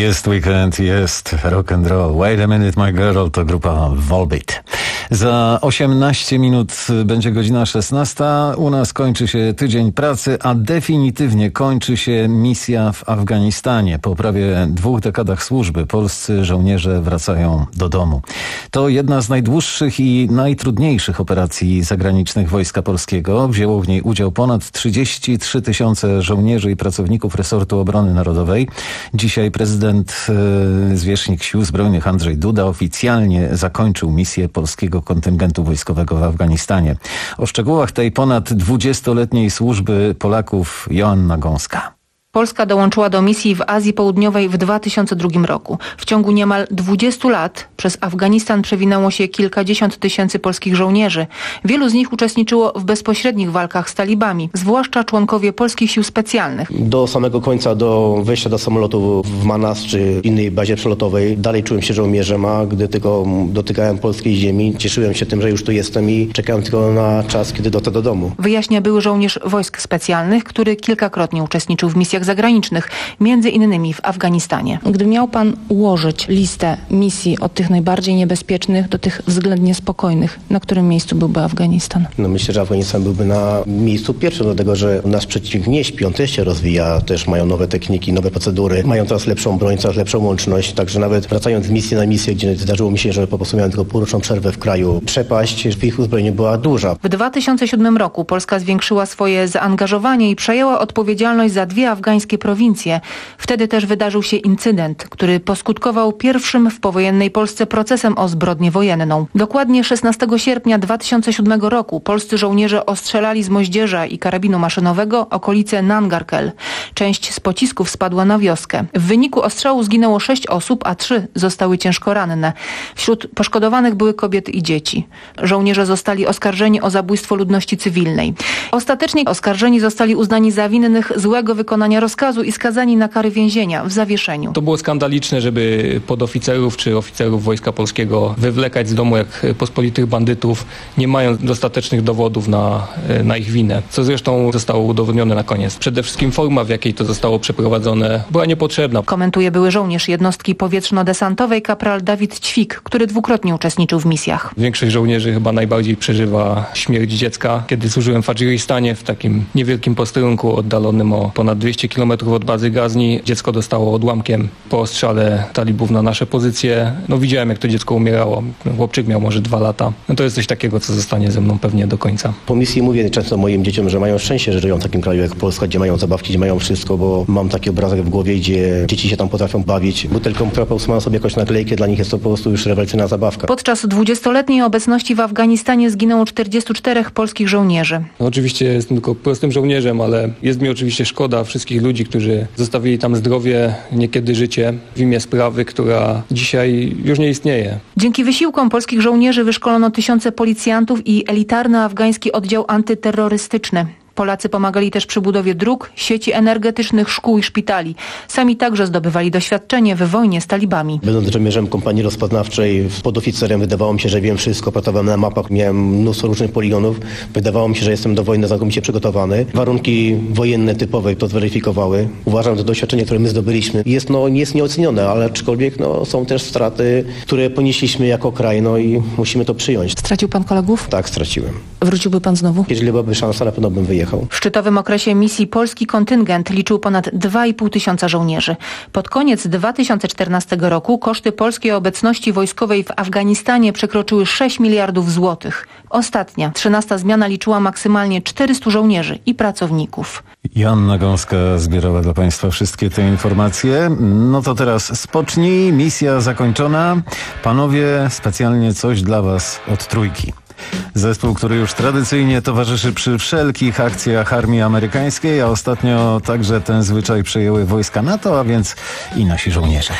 D: Jest weekend, jest rock and roll. Wait a minute, my girl to grupa Volbeat. Za osiemnaście minut będzie godzina szesnasta. U nas kończy się tydzień pracy, a definitywnie kończy się misja w Afganistanie. Po prawie dwóch dekadach służby polscy żołnierze wracają do domu. To jedna z najdłuższych i najtrudniejszych operacji zagranicznych Wojska Polskiego. Wzięło w niej udział ponad trzydzieści trzy tysiące żołnierzy i pracowników resortu obrony narodowej. Dzisiaj prezydent, yy, zwierzchnik Sił Zbrojnych Andrzej Duda oficjalnie zakończył misję polskiego kontyngentu wojskowego w Afganistanie. O szczegółach tej ponad dwudziestoletniej służby Polaków Joanna Gąska.
J: Polska dołączyła do misji w Azji Południowej w dwa tysiące drugim roku. W ciągu niemal dwudziestu lat przez Afganistan przewinęło się kilkadziesiąt tysięcy polskich żołnierzy. Wielu z nich uczestniczyło w bezpośrednich walkach z talibami, zwłaszcza członkowie polskich sił specjalnych.
V: Do samego końca, do wejścia do samolotu w Manas czy innej bazie przelotowej dalej czułem się żołnierzem, a gdy tylko dotykałem polskiej ziemi, cieszyłem się tym, że już tu jestem i czekałem tylko na czas, kiedy dotrę do domu.
J: Wyjaśnia były żołnierz wojsk specjalnych, który kilkakrotnie uczestniczył w misjach zagranicznych, między innymi w Afganistanie.
K: Gdy miał pan ułożyć listę misji od tych najbardziej niebezpiecznych do tych względnie spokojnych, na którym miejscu byłby Afganistan?
V: No myślę, że Afganistan byłby na miejscu pierwszym, dlatego że nasz przeciwnik nie śpi, on też się rozwija, też mają nowe techniki, nowe procedury, mają coraz lepszą broń, coraz lepszą łączność, także nawet wracając z misji na misję, gdzie zdarzyło mi się, że po prostu miałem tylko półroczną przerwę w kraju, przepaść w ich uzbrojeniu była duża.
J: W dwa tysiące siódmym roku Polska zwiększyła swoje zaangażowanie i przejęła odpowiedzialność za dwie afgańskie prowincje. Wtedy też wydarzył się incydent, który poskutkował pierwszym w powojennej Polsce procesem o zbrodnię wojenną. Dokładnie szesnastego sierpnia dwa tysiące siódmego roku polscy żołnierze ostrzelali z moździerza i karabinu maszynowego okolice Nangarkel. Część z pocisków spadła na wioskę. W wyniku ostrzału zginęło sześć osób, a trzy zostały ciężko ranne. Wśród poszkodowanych były kobiety i dzieci. Żołnierze zostali oskarżeni o zabójstwo ludności cywilnej. Ostatecznie oskarżeni zostali uznani za winnych złego wykonania rozkazu i skazani na kary więzienia w zawieszeniu.
L: To było skandaliczne, żeby podoficerów czy oficerów Wojska Polskiego wywlekać z domu jak pospolitych bandytów, nie mając dostatecznych dowodów na, na ich winę, co zresztą zostało udowodnione na koniec. Przede wszystkim forma, w jakiej to zostało przeprowadzone, była niepotrzebna.
J: Komentuje były żołnierz jednostki powietrzno-desantowej kapral Dawid Ćwik, który dwukrotnie uczestniczył w misjach.
L: Większość żołnierzy chyba najbardziej przeżywa śmierć dziecka. Kiedy służyłem w Adżyristanie, w takim niewielkim posterunku oddalonym o ponad dwieście kilometrów od bazy Gazni, dziecko dostało odłamkiem po ostrzale talibów na nasze pozycje. No widziałem, jak to dziecko umierało. Chłopczyk miał może dwa lata. No to jest coś takiego, co zostanie ze mną pewnie do końca.
V: Po misji mówię często moim dzieciom, że mają szczęście, że żyją w takim kraju jak Polska, gdzie mają zabawki, gdzie mają wszystko, bo mam taki obrazek w głowie, gdzie dzieci się tam potrafią bawić. Butelką propos mają sobie jakąś naklejkę, dla nich jest to po prostu już rewelacyjna zabawka.
J: Podczas dwudziestoletniej obecności w Afganistanie zginęło czterdziestu czterech polskich żołnierzy.
L: No, oczywiście jestem tylko prostym żołnierzem, ale jest mi oczywiście szkoda wszystkich ludzi, którzy zostawili tam zdrowie, niekiedy życie w imię sprawy, która dzisiaj już nie istnieje.
J: Dzięki wysiłkom polskich żołnierzy wyszkolono tysiące policjantów i elitarny afgański oddział antyterrorystyczny. Polacy pomagali też przy budowie dróg, sieci energetycznych, szkół i szpitali. Sami także zdobywali doświadczenie w wojnie z talibami.
V: Będąc żołnierzem kompanii rozpoznawczej, podoficerem, wydawało mi się, że wiem wszystko. Pracowałem na mapach, miałem mnóstwo różnych poligonów. Wydawało mi się, że jestem do wojny znakomicie przygotowany. Warunki wojenne typowe to zweryfikowały. Uważam, że doświadczenie, które my zdobyliśmy, jest, no, jest nieocenione, ale aczkolwiek no, są też straty, które ponieśliśmy jako kraj, no i musimy to przyjąć.
K: Stracił pan kolegów?
V: Tak, straciłem.
K: Wróciłby pan znowu?
V: Jeżeli byłaby szansa, na pewno bym wyjechał.
J: W szczytowym okresie misji polski kontyngent liczył ponad dwa i pół tysiąca żołnierzy. Pod koniec dwa tysiące czternastego roku koszty polskiej obecności wojskowej w Afganistanie przekroczyły sześć miliardów złotych. Ostatnia, trzynasta zmiana liczyła maksymalnie czterystu żołnierzy i pracowników.
D: Joanna Gąska zbierała dla Państwa wszystkie te informacje. No to teraz spocznij, misja zakończona. Panowie, specjalnie coś dla Was od Trójki. Zespół, który już tradycyjnie towarzyszy przy wszelkich akcjach armii amerykańskiej, a ostatnio także ten zwyczaj przejęły wojska NATO, a więc i nasi żołnierze.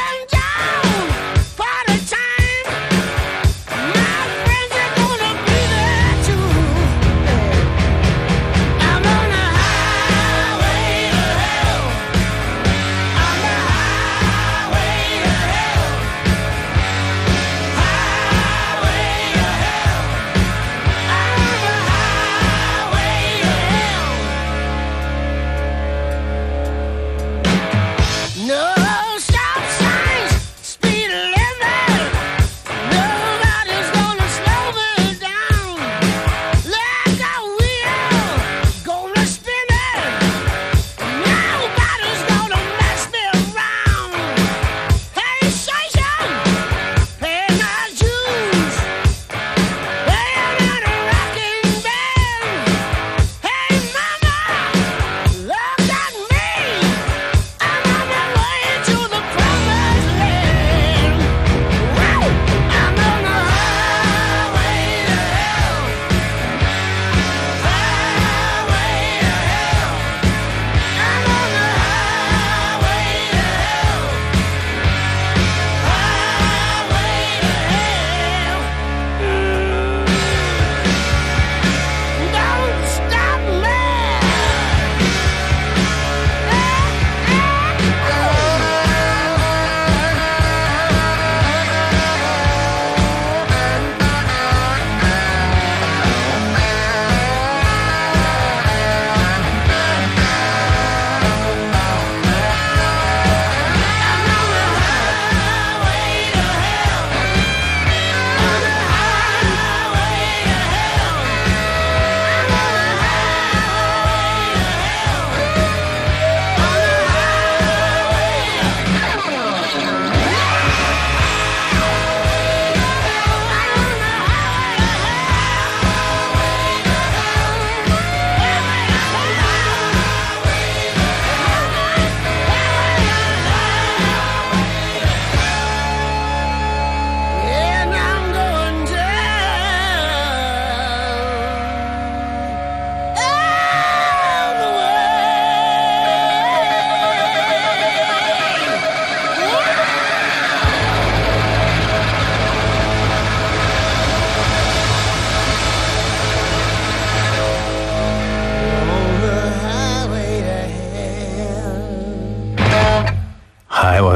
I: Party time, my friends are gonna be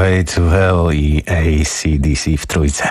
D: Highway to Hell i A C D C w trójce.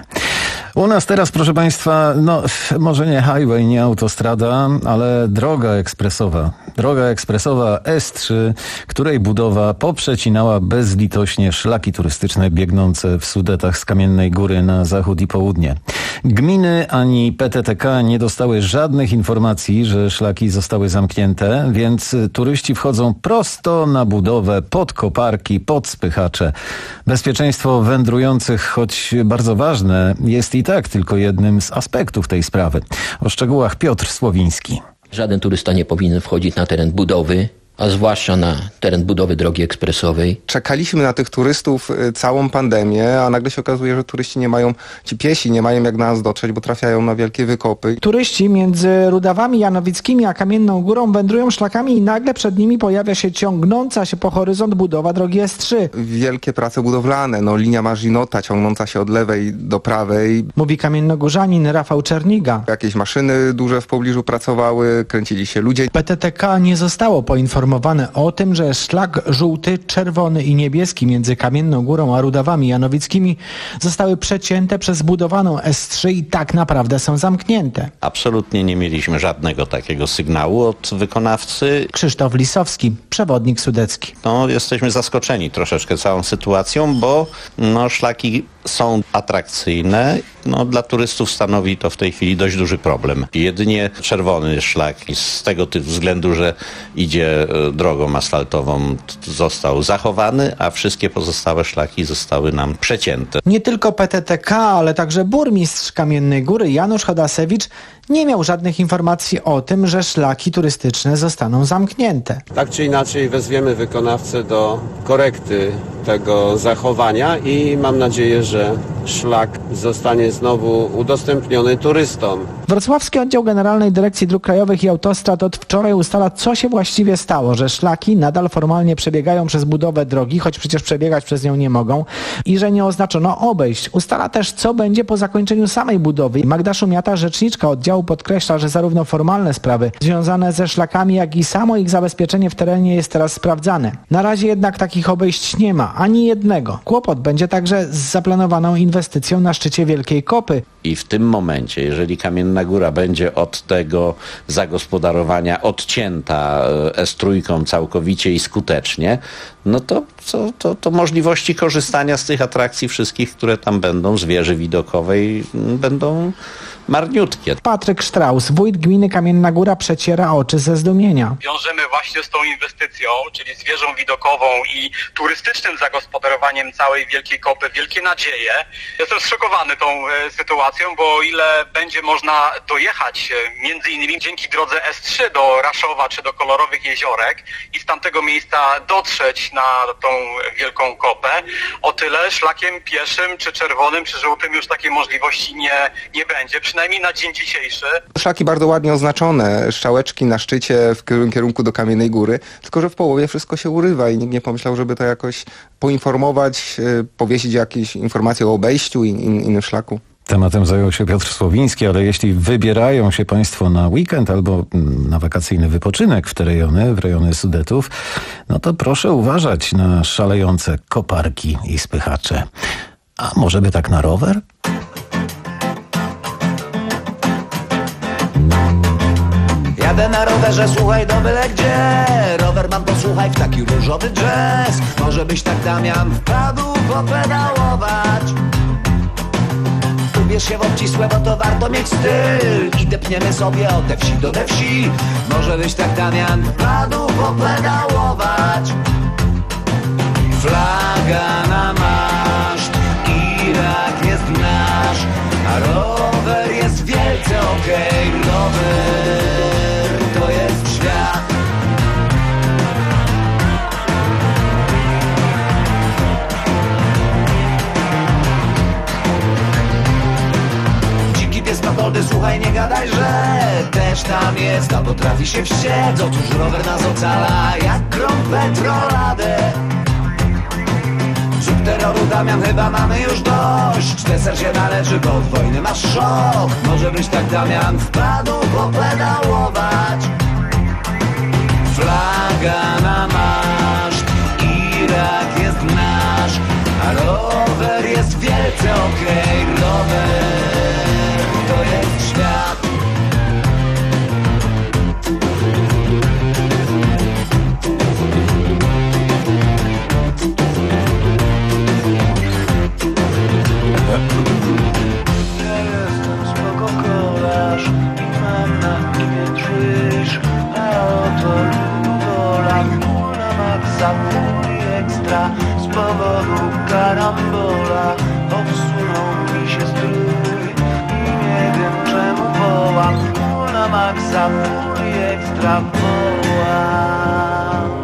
D: U nas teraz, proszę Państwa, no może nie highway, nie autostrada, ale droga ekspresowa. Droga ekspresowa S trzy, której budowa poprzecinała bezlitośnie szlaki turystyczne biegnące w Sudetach z Kamiennej Góry na zachód i południe. Gminy ani P T T K nie dostały żadnych informacji, że szlaki zostały zamknięte, więc turyści wchodzą prosto na budowę, pod koparki, pod spychacze. Bezpieczeństwo wędrujących, choć bardzo ważne, jest i tak tylko jednym z aspektów tej sprawy. O szczegółach Piotr Słowiński.
W: Żaden turysta nie powinien wchodzić na teren budowy, a zwłaszcza na teren budowy drogi ekspresowej.
N: Czekaliśmy na tych turystów całą pandemię, a nagle się okazuje, że turyści nie mają, ci piesi nie mają jak na nas dotrzeć, bo trafiają na wielkie wykopy.
P: Turyści między Rudawami Janowickimi a Kamienną Górą wędrują szlakami i nagle przed nimi pojawia się ciągnąca się po horyzont budowa drogi S trzy.
N: Wielkie prace budowlane, no linia Marzinota ciągnąca się od lewej do prawej.
P: Mówi kamiennogórzanin Rafał Czerniga.
N: Jakieś maszyny duże w pobliżu pracowały, kręcili się ludzie.
P: P T T K nie zostało poinformowane o tym, że szlak żółty, czerwony i niebieski między Kamienną Górą a Rudawami Janowickimi zostały przecięte przez budowaną S trzy i tak naprawdę są zamknięte.
Q: Absolutnie nie mieliśmy żadnego takiego sygnału od wykonawcy.
P: Krzysztof Lisowski, przewodnik sudecki.
Q: No, jesteśmy zaskoczeni troszeczkę całą sytuacją, bo no, szlaki są atrakcyjne. No, dla turystów stanowi to w tej chwili dość duży problem. Jedynie czerwony szlak i z tego typu względu, że idzie drogą asfaltową, został zachowany, a wszystkie pozostałe szlaki zostały nam przecięte.
P: Nie tylko P T T K, ale także burmistrz Kamiennej Góry Janusz Chodasewicz nie miał żadnych informacji o tym, że szlaki turystyczne zostaną zamknięte.
R: Tak czy inaczej wezwiemy wykonawcę do korekty tego zachowania i mam nadzieję, że szlak zostanie znowu udostępniony turystom.
P: Wrocławski Oddział Generalnej Dyrekcji Dróg Krajowych i Autostrad od wczoraj ustala, co się właściwie stało, że szlaki nadal formalnie przebiegają przez budowę drogi, choć przecież przebiegać przez nią nie mogą i że nie oznaczono obejść. Ustala też, co będzie po zakończeniu samej budowy. Magda Szumiata, rzeczniczka oddziału, podkreśla, że zarówno formalne sprawy związane ze szlakami, jak i samo ich zabezpieczenie w terenie jest teraz sprawdzane. Na razie jednak takich obejść nie ma, ani jednego. Kłopot będzie także z zaplanowaną inwestycją na szczycie Wielkiej Kopy.
Q: I w tym momencie, jeżeli Kamienna Góra będzie od tego zagospodarowania odcięta S trzy całkowicie i skutecznie, no to, to, to, to możliwości korzystania z tych atrakcji wszystkich, które tam będą, z wieży widokowej, będą marniutkie.
P: Patryk Sztraus, wójt gminy Kamienna Góra, przeciera oczy ze zdumienia.
Y: Wiążemy właśnie z tą inwestycją, czyli z wieżą widokową i turystycznym zagospodarowaniem całej Wielkiej Kopy wielkie nadzieje. Jestem zszokowany tą e, sytuacją, bo o ile będzie można dojechać e, między innymi dzięki drodze S trzy do Raszowa czy do Kolorowych Jeziorek i z tamtego miejsca dotrzeć na tą Wielką Kopę, o tyle szlakiem pieszym czy czerwonym czy żółtym już takiej możliwości nie, nie będzie. Przynajmniej na dzień dzisiejszy.
N: Szlaki bardzo ładnie oznaczone, strzałeczki na szczycie w kierunku do Kamiennej Góry, tylko że w połowie wszystko się urywa i nikt nie pomyślał, żeby to jakoś poinformować, powiesić jakieś informacje o obejściu i in, innym szlaku.
D: Tematem zajął się Piotr Słowiński, ale jeśli wybierają się Państwo na weekend albo na wakacyjny wypoczynek w te rejony, w rejony Sudetów, no to proszę uważać na szalejące koparki i spychacze. A może by tak na rower?
Z: Jadę na rowerze, słuchaj, do byle gdzie. Rower mam, posłuchaj, w taki różowy jazz. Może byś tak, Damian, wpadł popedałować. Ubierz się w obcisłe, bo to warto mieć styl. I depniemy sobie od te wsi do te wsi. Może byś tak, Damian, wpadł popedałować. Flaga na maszt, Irak jest nasz, a rower jest wielce okej, okay. Rower to jest świat. Dziki pies Matoldy, słuchaj, nie gadaj, że też tam jest, a potrafi się wściec. Otóż rower nas ocala jak grom petroladę. Terroru, Damian, chyba mamy już dość. Deser się należy, bo od wojny masz szok. Może byś tak, Damian, wpadł popedałować. Flaga na maszt, Irak jest nasz, a wielce okej. Rower to jest świat. Ja jestem spoko kolarz i mam na imię Drzyż, a oto Ludola, full na maksa, full i ekstra. Z powodu karambola odsunął mi się strój i nie wiem czemu wołam. Full na maksa, full i ekstra wołam.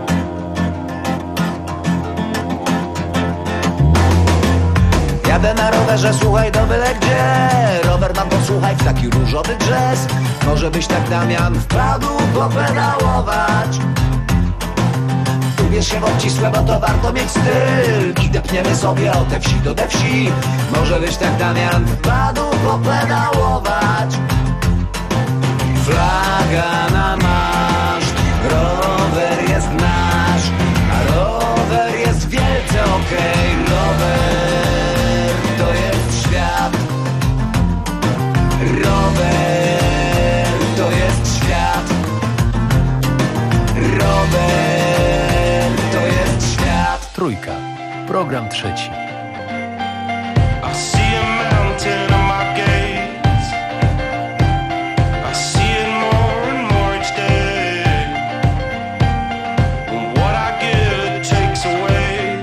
Z: Jadę na rowerze, słuchaj, do byle gdzie. Rower mam, posłuchaj, w taki różowy drzes. Może byś tak, Damian, wpadł popedałować. Ubierz się w obcisłe, bo to warto mieć styl. I depniemy sobie od te wsi do te wsi. Może byś tak, Damian, wpadł popedałować. Flaga na maszt, rower jest nasz, a rower jest wielce okej. Rower to jest świat. Rower to jest świat. Rower to jest świat.
M: Trójka. Program trzeci.
E: I see a mountain on my gates. I see it more and more each day. And what I give, it takes away.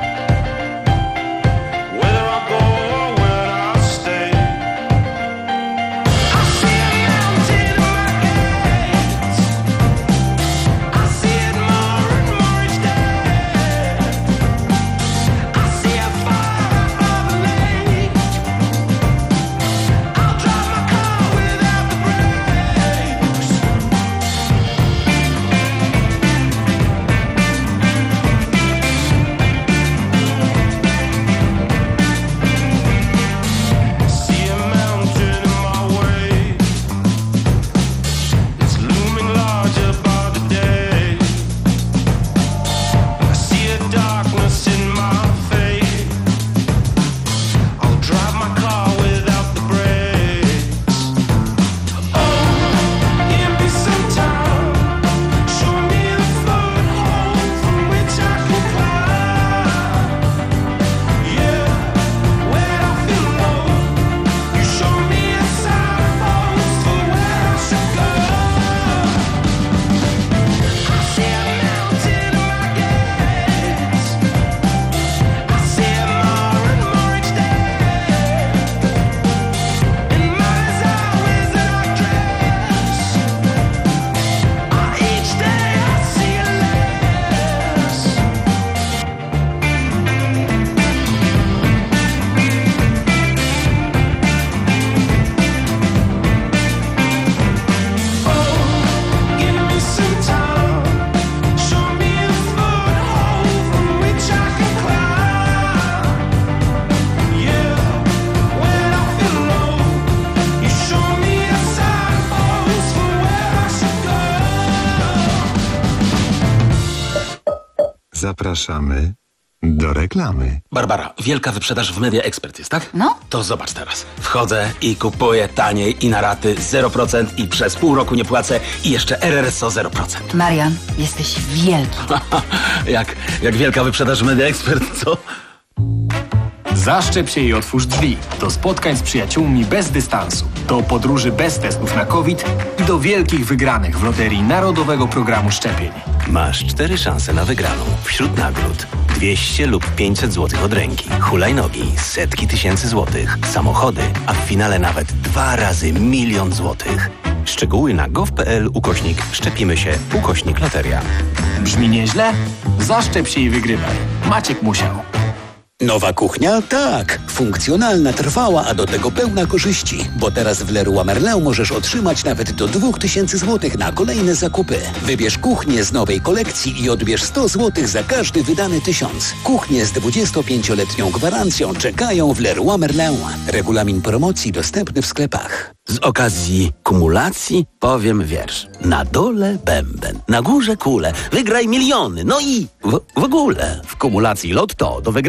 E: Whether I go or when I stay. I see a mountain on my gates. I see it more and more each day. I see a fire above the lake. I'll drive my car without the brakes. See a mountain in my way. It's looming larger by the day. I see a darkness in my fate. I'll drive my car without the brakes. Oh, give me some time. Show me the foothold from which I can climb. Yeah, when I feel low, you show me a signpost for where I should go. I see a mountain in my gates. I see it more and more each day. In my eyes in our dress. On each day I see it less. Oh, give me some time. Show me a foothold from which I can climb. Yeah, when I feel low, you show me a signpost for where I should go.
C: Zapraszamy do reklamy.
G: Barbara, wielka wyprzedaż w Media Expert jest, tak?
S: No.
G: To zobacz teraz. Wchodzę i kupuję taniej i na raty zero procent i przez pół roku nie płacę i jeszcze R R S O zero procent.
S: Marian, jesteś wielki.
G: jak, jak wielka wyprzedaż w Media Expert, co?
T: Zaszczep się i otwórz drzwi. Do spotkań z przyjaciółmi bez dystansu. Do podróży bez testów na COVID i do wielkich wygranych w loterii Narodowego Programu Szczepień.
U: Masz cztery szanse na wygraną. Wśród nagród dwieście lub pięćset złotych od ręki, hulajnogi, setki tysięcy złotych, samochody, a w finale nawet dwa razy milion złotych. Szczegóły na gov.pl ukośnik szczepimy się ukośnik loteria.
T: Brzmi nieźle? Zaszczep się i wygrywaj. Maciek Musiał.
X: Nowa kuchnia? Tak. Funkcjonalna, trwała, a do tego pełna korzyści. Bo teraz w Leroy Merlin możesz otrzymać nawet do dwa tysiące złotych na kolejne zakupy. Wybierz kuchnię z nowej kolekcji i odbierz sto złotych za każdy wydany tysiąc. Kuchnie z dwudziestopięcioletnią gwarancją czekają w Leroy Merlin. Regulamin promocji dostępny w sklepach.
U: Z okazji kumulacji powiem wiersz. Na dole bęben, na górze kule. Wygraj miliony, no i w, w ogóle. W kumulacji Lotto do wygrania